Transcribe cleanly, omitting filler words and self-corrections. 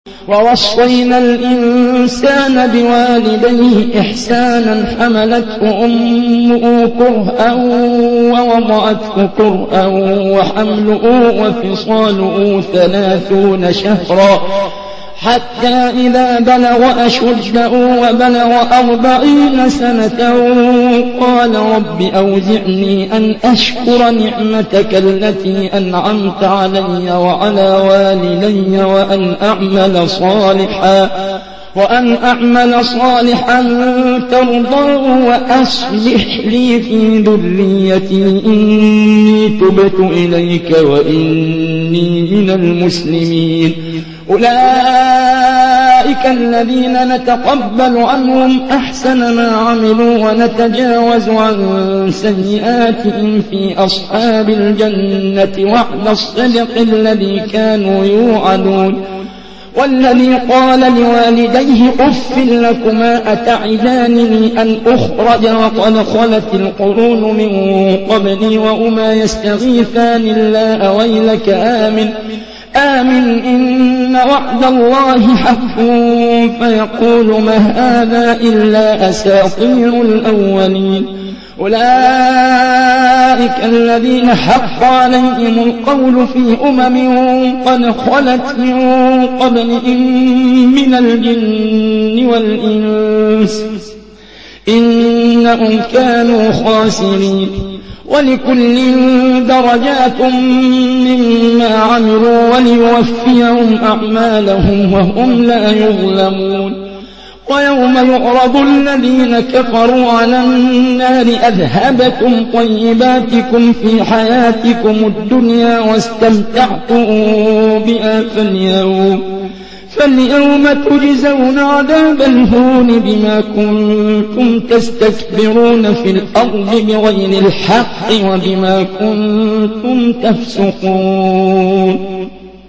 ووصينا الإنسان بوالديه إحسانا حملته أمه كرها ووضعته كرها وحمله وفصاله 30 شهرا حتى إذا بلغ أشده وبلغ 40 سنة قال رب أوزعني أن أشكر نعمتك التي أنعمت علي وعلى والدي وأن أعمل صالحا ترضاه وأصلح لي في ذريتي إني تبت إليك وإني من المسلمين أولئك الذين نتقبل عنهم أحسن ما عملوا ونتجاوز عن سيئاتهم في أصحاب الجنة وعد الصدق الذي كانوا يوعدون والذي قال لوالديه أف لكما أتعدانني أن أخرج وقد خلت القرون من قبلي وهما يستغيثان الله ويلك آمن إن وعد الله حق فيقول ما هذا إلا أساطير الأولين أولئك الذين حق عليهم القول في قد خلت من قبلهم من الجن والإنس إنهم كانوا خاسرين ولكل درجات مما عملوا وليوفيهم أعمالهم وهم لا يظلمون ويوم يعرض الذين كفروا على النار أذهبتم طيباتكم في حياتكم الدنيا واستمتعتم بها فاليوم تجزون عذاب الهون بما كنتم تستكبرون في الأرض بغير الحق وبما كنتم تفسقون